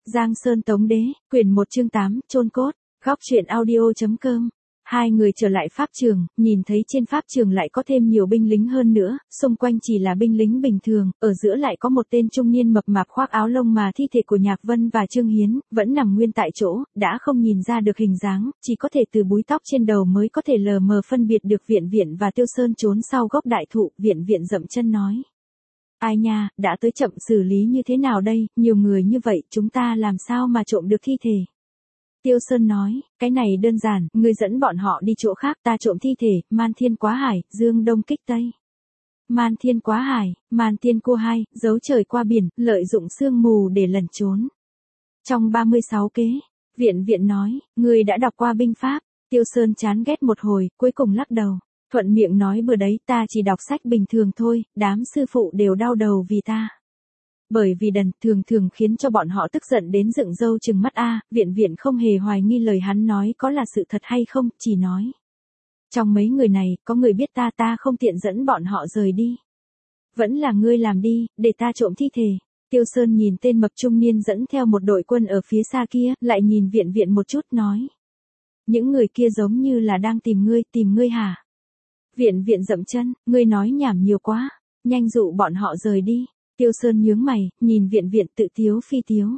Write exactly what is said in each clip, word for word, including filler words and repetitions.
Giang Sơn Tống Đế, quyển một chương tám, chôn cốt, góc truyện audio chấm com. Hai người trở lại pháp trường, nhìn thấy trên pháp trường lại có thêm nhiều binh lính hơn nữa, xung quanh chỉ là binh lính bình thường, ở giữa lại có một tên trung niên mập mạp khoác áo lông mà thi thể của Nhạc Vân và Trương Hiến, vẫn nằm nguyên tại chỗ, đã không nhìn ra được hình dáng, chỉ có thể từ búi tóc trên đầu mới có thể lờ mờ phân biệt được Viện Viện và Tiêu Sơn trốn sau gốc đại thụ. Viện Viện dậm chân nói: Ai nha, đã tới chậm, xử lý như thế nào đây, nhiều người như vậy, chúng ta làm sao mà trộm được thi thể? Tiêu Sơn nói: Cái này đơn giản, ngươi dẫn bọn họ đi chỗ khác, ta trộm thi thể. Man Thiên Quá Hải, Dương Đông Kích Tây. Man Thiên Quá Hải, Man Thiên Cua Hai, giấu trời qua biển, lợi dụng sương mù để lẩn trốn. Trong ba mươi sáu kế, Viện Viện nói: Ngươi đã đọc qua binh pháp? Tiêu Sơn chán ghét một hồi, cuối cùng lắc đầu. Thuận miệng nói bừa đấy, ta chỉ đọc sách bình thường thôi, đám sư phụ đều đau đầu vì ta. Bởi vì đần, thường thường khiến cho bọn họ tức giận đến dựng râu trừng mắt a. Viện Viện không hề hoài nghi lời hắn nói có là sự thật hay không, chỉ nói: Trong mấy người này, có người biết ta, ta không tiện dẫn bọn họ rời đi. Vẫn là ngươi làm đi, để ta trộm thi thể. Tiêu Sơn nhìn tên mập trung niên dẫn theo một đội quân ở phía xa kia, lại nhìn Viện Viện một chút nói: Những người kia giống như là đang tìm ngươi, tìm ngươi hả? Viện Viện dậm chân: Ngươi nói nhảm nhiều quá, nhanh dụ bọn họ rời đi. Tiêu Sơn nhướng mày, nhìn Viện Viện tự tiếu phi tiếu.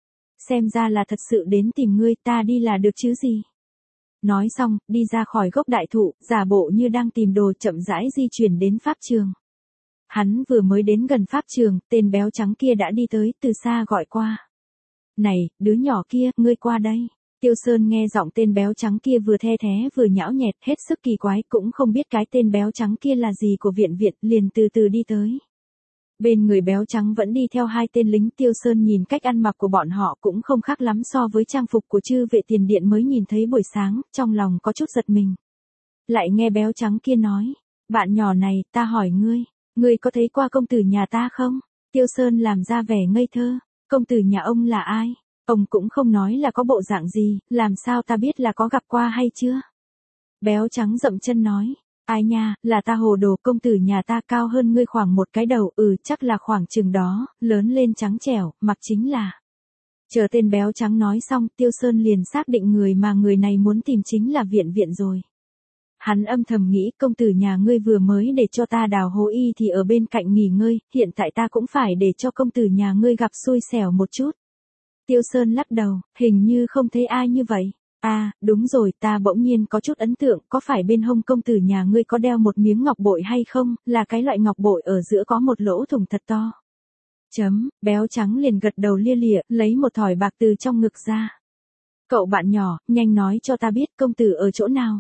Xem ra là thật sự đến tìm ngươi, ta đi là được chứ gì. Nói xong, đi ra khỏi gốc đại thụ, giả bộ như đang tìm đồ, chậm rãi di chuyển đến pháp trường. Hắn vừa mới đến gần pháp trường, tên béo trắng kia đã đi tới, từ xa gọi qua: Này, đứa nhỏ kia, ngươi qua đây. Tiêu Sơn nghe giọng tên béo trắng kia vừa the thé vừa nhão nhẹt, hết sức kỳ quái, cũng không biết cái tên béo trắng kia là gì của Viện Viện, liền từ từ đi tới. Bên người béo trắng vẫn đi theo hai tên lính. Tiêu Sơn nhìn cách ăn mặc của bọn họ cũng không khác lắm so với trang phục của chư vệ tiền điện mới nhìn thấy buổi sáng, trong lòng có chút giật mình. Lại nghe béo trắng kia nói: Bạn nhỏ này, ta hỏi ngươi, ngươi có thấy qua công tử nhà ta không? Tiêu Sơn làm ra vẻ ngây thơ: Công tử nhà ông là ai? Ông cũng không nói là có bộ dạng gì, làm sao ta biết là có gặp qua hay chưa? Béo trắng dậm chân nói: Ai nha, là ta hồ đồ, công tử nhà ta cao hơn ngươi khoảng một cái đầu, ừ chắc là khoảng chừng đó, lớn lên trắng trẻo, mặc chính là. Chờ tên béo trắng nói xong, Tiêu Sơn liền xác định người mà người này muốn tìm chính là Viện Viện rồi. Hắn âm thầm nghĩ, công tử nhà ngươi vừa mới để cho ta đào hố y thì ở bên cạnh nghỉ ngơi, hiện tại ta cũng phải để cho công tử nhà ngươi gặp xui xẻo một chút. Tiêu Sơn lắc đầu, hình như không thấy ai như vậy. À, đúng rồi, ta bỗng nhiên có chút ấn tượng, có phải bên hông công tử nhà ngươi có đeo một miếng ngọc bội hay không, là cái loại ngọc bội ở giữa có một lỗ thủng thật to. Chấm, béo trắng liền gật đầu lia lịa, lấy một thỏi bạc từ trong ngực ra. Cậu bạn nhỏ, nhanh nói cho ta biết công tử ở chỗ nào.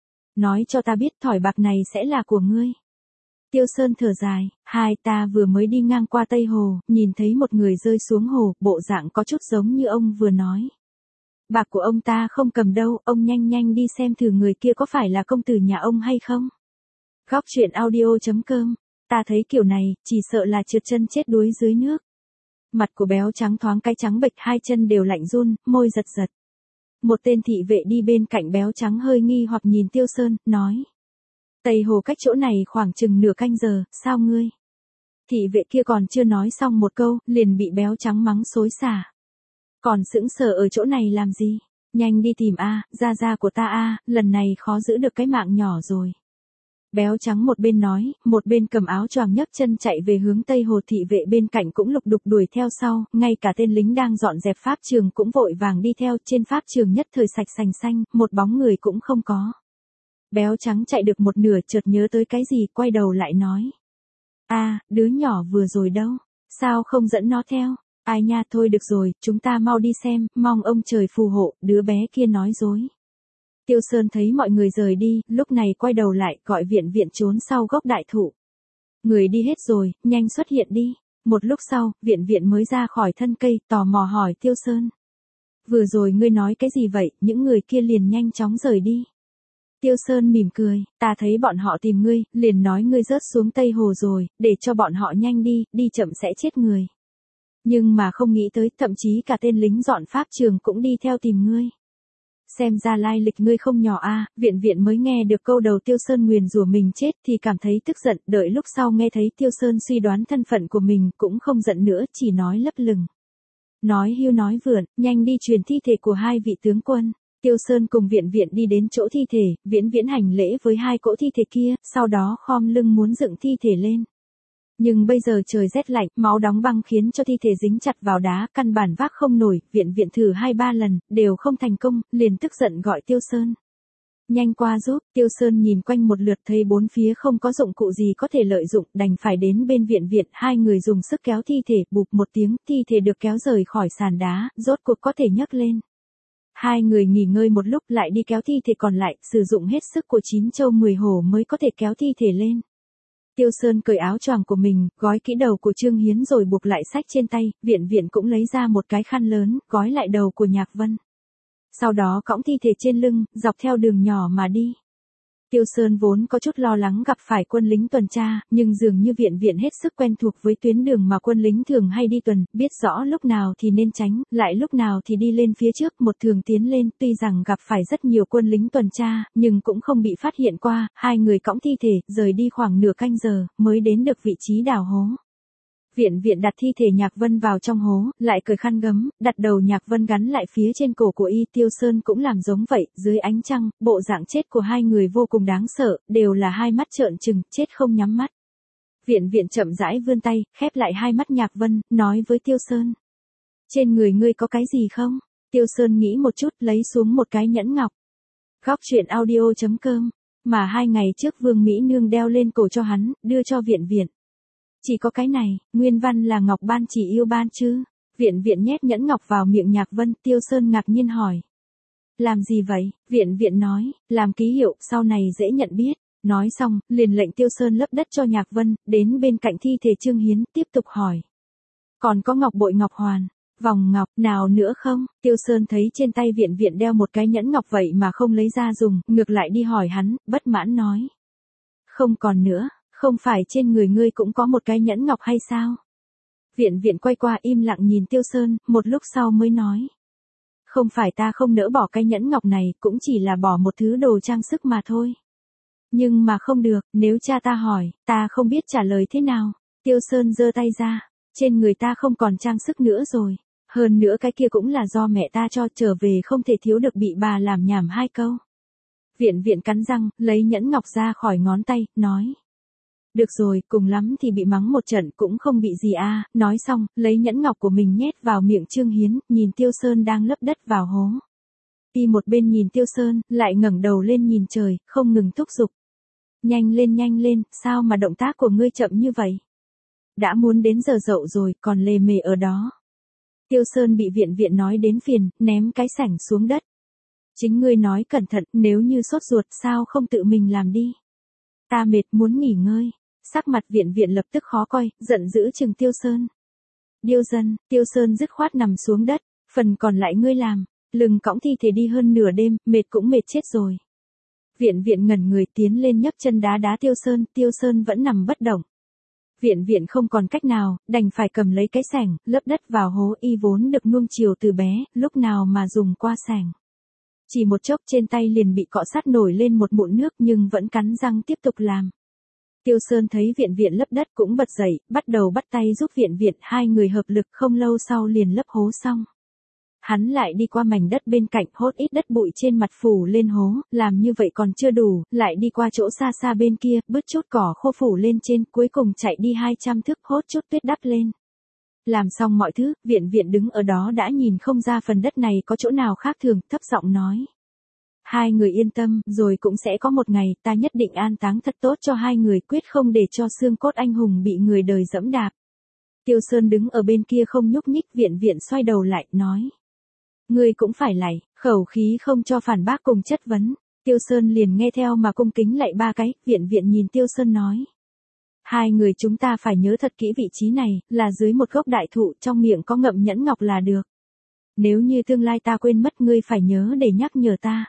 Nói cho ta biết thỏi bạc này sẽ là của ngươi. Tiêu Sơn thở dài: Hai ta vừa mới đi ngang qua Tây Hồ, nhìn thấy một người rơi xuống hồ, bộ dạng có chút giống như ông vừa nói. Bạc của ông ta không cầm đâu, ông nhanh nhanh đi xem thử người kia có phải là công tử nhà ông hay không. Góc truyện audio chấm com. Ta thấy kiểu này, chỉ sợ là trượt chân chết đuối dưới nước. Mặt của béo trắng thoáng cái trắng bệch, hai chân đều lạnh run, môi giật giật. Một tên thị vệ đi bên cạnh béo trắng hơi nghi hoặc nhìn Tiêu Sơn, nói: Tây Hồ cách chỗ này khoảng chừng nửa canh giờ, sao ngươi? Thị vệ kia còn chưa nói xong một câu, liền bị béo trắng mắng xối xả. Còn sững sờ ở chỗ này làm gì? Nhanh đi tìm a, gia gia của ta a, lần này khó giữ được cái mạng nhỏ rồi. Béo trắng một bên nói, một bên cầm áo choàng nhấc chân chạy về hướng Tây Hồ. Thị vệ bên cạnh cũng lục đục đuổi theo sau, ngay cả tên lính đang dọn dẹp pháp trường cũng vội vàng đi theo. Trên pháp trường nhất thời sạch sành xanh, một bóng người cũng không có. Béo trắng chạy được một nửa chợt nhớ tới cái gì, quay đầu lại nói: A, đứa nhỏ vừa rồi đâu? Sao không dẫn nó theo? Ai nha, thôi được rồi, chúng ta mau đi xem, mong ông trời phù hộ. Đứa bé kia nói dối. Tiêu Sơn thấy mọi người rời đi, lúc này quay đầu lại, gọi Viện Viện trốn sau gốc đại thụ. Người đi hết rồi, nhanh xuất hiện đi. Một lúc sau, Viện Viện mới ra khỏi thân cây, tò mò hỏi Tiêu Sơn: Vừa rồi ngươi nói cái gì vậy? Những người kia liền nhanh chóng rời đi. Tiêu Sơn mỉm cười: Ta thấy bọn họ tìm ngươi, liền nói ngươi rớt xuống Tây Hồ rồi, để cho bọn họ nhanh đi, đi chậm sẽ chết người. Nhưng mà không nghĩ tới, thậm chí cả tên lính dọn pháp trường cũng đi theo tìm ngươi. Xem ra lai lịch ngươi không nhỏ a. Viện Viện mới nghe được câu đầu Tiêu Sơn nguyền rủa mình chết thì cảm thấy tức giận, đợi lúc sau nghe thấy Tiêu Sơn suy đoán thân phận của mình cũng không giận nữa, chỉ nói lấp lửng: Nói hưu nói vượn, nhanh đi truyền thi thể của hai vị tướng quân. Tiêu Sơn cùng Viện Viện đi đến chỗ thi thể, Viễn Viễn hành lễ với hai cỗ thi thể kia, sau đó khom lưng muốn dựng thi thể lên. Nhưng bây giờ trời rét lạnh, máu đóng băng khiến cho thi thể dính chặt vào đá, căn bản vác không nổi, Viện Viện thử hai ba lần, đều không thành công, liền tức giận gọi Tiêu Sơn. Nhanh qua giúp, Tiêu Sơn nhìn quanh một lượt thấy bốn phía không có dụng cụ gì có thể lợi dụng, đành phải đến bên Viện Viện, hai người dùng sức kéo thi thể, bụp một tiếng, thi thể được kéo rời khỏi sàn đá, rốt cuộc có thể nhấc lên. Hai người nghỉ ngơi một lúc lại đi kéo thi thể còn lại, sử dụng hết sức của chín châu mười hổ mới có thể kéo thi thể lên. Tiêu Sơn cởi áo choàng của mình, gói kỹ đầu của Trương Hiến rồi buộc lại xách trên tay, Viện Viện cũng lấy ra một cái khăn lớn, gói lại đầu của Nhạc Vân. Sau đó cõng thi thể trên lưng, dọc theo đường nhỏ mà đi. Tiêu Sơn vốn có chút lo lắng gặp phải quân lính tuần tra, nhưng dường như Viện Viện hết sức quen thuộc với tuyến đường mà quân lính thường hay đi tuần, biết rõ lúc nào thì nên tránh, lại lúc nào thì đi lên phía trước, một thường tiến lên, tuy rằng gặp phải rất nhiều quân lính tuần tra, nhưng cũng không bị phát hiện qua, hai người cõng thi thể, rời đi khoảng nửa canh giờ, mới đến được vị trí đào hố. Viện Viện đặt thi thể Nhạc Vân vào trong hố, lại cởi khăn gấm, đặt đầu Nhạc Vân gắn lại phía trên cổ của y. Tiêu Sơn cũng làm giống vậy, dưới ánh trăng, bộ dạng chết của hai người vô cùng đáng sợ, đều là hai mắt trợn trừng, chết không nhắm mắt. Viện Viện chậm rãi vươn tay, khép lại hai mắt Nhạc Vân, nói với Tiêu Sơn. Trên người ngươi có cái gì không? Tiêu Sơn nghĩ một chút, lấy xuống một cái nhẫn ngọc. Góc truyện audio chấm com, mà hai ngày trước Vương Mỹ Nương đeo lên cổ cho hắn, đưa cho Viện Viện. Chỉ có cái này, nguyên văn là Ngọc Ban chỉ yêu ban chứ. Viện Viện nhét nhẫn ngọc vào miệng Nhạc Vân, Tiêu Sơn ngạc nhiên hỏi. Làm gì vậy? Viện Viện nói, làm ký hiệu, sau này dễ nhận biết. Nói xong, liền lệnh Tiêu Sơn lấp đất cho Nhạc Vân, đến bên cạnh thi thể Trương Hiến, tiếp tục hỏi. Còn có ngọc bội ngọc hoàn, vòng ngọc, nào nữa không? Tiêu Sơn thấy trên tay Viện Viện đeo một cái nhẫn ngọc vậy mà không lấy ra dùng, ngược lại đi hỏi hắn, bất mãn nói. Không còn nữa. Không phải trên người ngươi cũng có một cái nhẫn ngọc hay sao? Viện Viện quay qua im lặng nhìn Tiêu Sơn, một lúc sau mới nói. Không phải ta không nỡ bỏ cái nhẫn ngọc này, cũng chỉ là bỏ một thứ đồ trang sức mà thôi. Nhưng mà không được, nếu cha ta hỏi, ta không biết trả lời thế nào. Tiêu Sơn giơ tay ra, trên người ta không còn trang sức nữa rồi. Hơn nữa cái kia cũng là do mẹ ta cho, trở về không thể thiếu được bị bà làm nhảm hai câu. Viện Viện cắn răng, lấy nhẫn ngọc ra khỏi ngón tay, nói. Được rồi, cùng lắm thì bị mắng một trận cũng không bị gì a. À. Nói xong, lấy nhẫn ngọc của mình nhét vào miệng Trương Hiến, nhìn Tiêu Sơn đang lấp đất vào hố. Y một bên nhìn Tiêu Sơn, lại ngẩng đầu lên nhìn trời, không ngừng thúc giục. Nhanh lên nhanh lên, sao mà động tác của ngươi chậm như vậy? Đã muốn đến giờ dậu rồi, còn lề mề ở đó. Tiêu Sơn bị Viện Viện nói đến phiền, ném cái sảnh xuống đất. Chính ngươi nói cẩn thận, nếu như sốt ruột sao không tự mình làm đi. Ta mệt muốn nghỉ ngơi. Sắc mặt Viện Viện lập tức khó coi, giận dữ chừng Tiêu Sơn. Điêu dân, Tiêu Sơn dứt khoát nằm xuống đất, phần còn lại ngươi làm, lưng cõng thi thể đi hơn nửa đêm, mệt cũng mệt chết rồi. Viện Viện ngẩn người tiến lên nhấc chân đá đá Tiêu Sơn, Tiêu Sơn vẫn nằm bất động. Viện Viện không còn cách nào, đành phải cầm lấy cái xẻng, lấp đất vào hố. Y vốn được nuông chiều từ bé, lúc nào mà dùng qua xẻng. Chỉ một chốc trên tay liền bị cọ sát nổi lên một mụn nước nhưng vẫn cắn răng tiếp tục làm. Tiêu Sơn thấy Viện Viện lấp đất cũng bật dậy, bắt đầu bắt tay giúp Viện Viện, hai người hợp lực không lâu sau liền lấp hố xong. Hắn lại đi qua mảnh đất bên cạnh hốt ít đất bụi trên mặt phủ lên hố, làm như vậy còn chưa đủ, lại đi qua chỗ xa xa bên kia, bứt chút cỏ khô phủ lên trên, cuối cùng chạy đi hai trăm thước hốt chút tuyết đắp lên. Làm xong mọi thứ, Viện Viện đứng ở đó đã nhìn không ra phần đất này có chỗ nào khác thường, thấp giọng nói. Hai người yên tâm, rồi cũng sẽ có một ngày, ta nhất định an táng thật tốt cho hai người, quyết không để cho xương cốt anh hùng bị người đời dẫm đạp. Tiêu Sơn đứng ở bên kia không nhúc nhích, Viện Viện xoay đầu lại, nói. Ngươi cũng phải lạy, khẩu khí không cho phản bác cùng chất vấn. Tiêu Sơn liền nghe theo mà cung kính lạy ba cái, Viện Viện nhìn Tiêu Sơn nói. Hai người chúng ta phải nhớ thật kỹ vị trí này, là dưới một gốc đại thụ, trong miệng có ngậm nhẫn ngọc là được. Nếu như tương lai ta quên mất ngươi phải nhớ để nhắc nhở ta.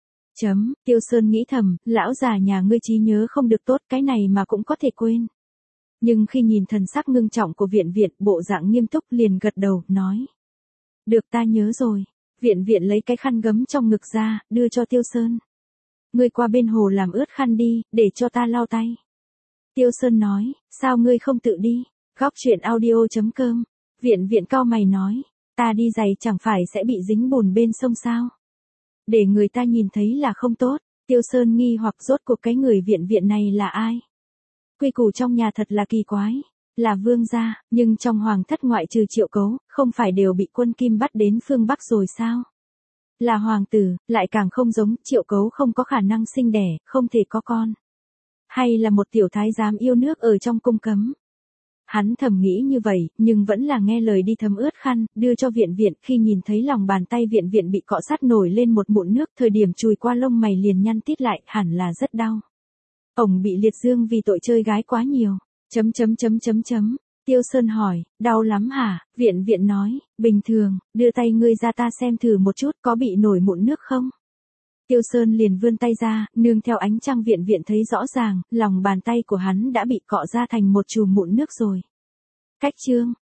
Chấm, Tiêu Sơn nghĩ thầm, lão già nhà ngươi trí nhớ không được tốt, cái này mà cũng có thể quên. Nhưng khi nhìn thần sắc ngưng trọng của Viện Viện, bộ dạng nghiêm túc liền gật đầu, nói. Được, ta nhớ rồi. Viện Viện lấy cái khăn gấm trong ngực ra, đưa cho Tiêu Sơn. Ngươi qua bên hồ làm ướt khăn đi, để cho ta lau tay. Tiêu Sơn nói, sao ngươi không tự đi? Góc truyện audio chấm com. Viện Viện cau mày nói, ta Ta đi giày chẳng phải sẽ bị dính bùn bên sông sao? Để người ta nhìn thấy là không tốt. Tiêu Sơn nghi hoặc rốt cuộc cái người viện viện này là ai? Quy củ trong nhà thật là kỳ quái. Là vương gia, nhưng trong hoàng thất ngoại trừ Triệu Cấu, không phải đều bị quân Kim bắt đến phương Bắc rồi sao? Là hoàng tử, lại càng không giống, Triệu Cấu không có khả năng sinh đẻ, không thể có con. Hay là một tiểu thái giám yêu nước ở trong cung cấm? Hắn thầm nghĩ như vậy, nhưng vẫn là nghe lời đi thấm ướt khăn, đưa cho viện viện, khi nhìn thấy lòng bàn tay viện viện bị cọ sát nổi lên một mụn nước, thời điểm chùi qua lông mày liền nhăn tít lại, hẳn là rất đau. Ổng bị liệt dương vì tội chơi gái quá nhiều. Chấm chấm chấm chấm chấm. Tiêu Sơn hỏi, đau lắm hả? Viện viện nói, bình thường, đưa tay ngươi ra ta xem thử một chút, có bị nổi mụn nước không? Tiêu Sơn liền vươn tay ra, nương theo ánh trăng viện viện thấy rõ ràng, lòng bàn tay của hắn đã bị cọ ra thành một chùm mụn nước rồi. Cách chương.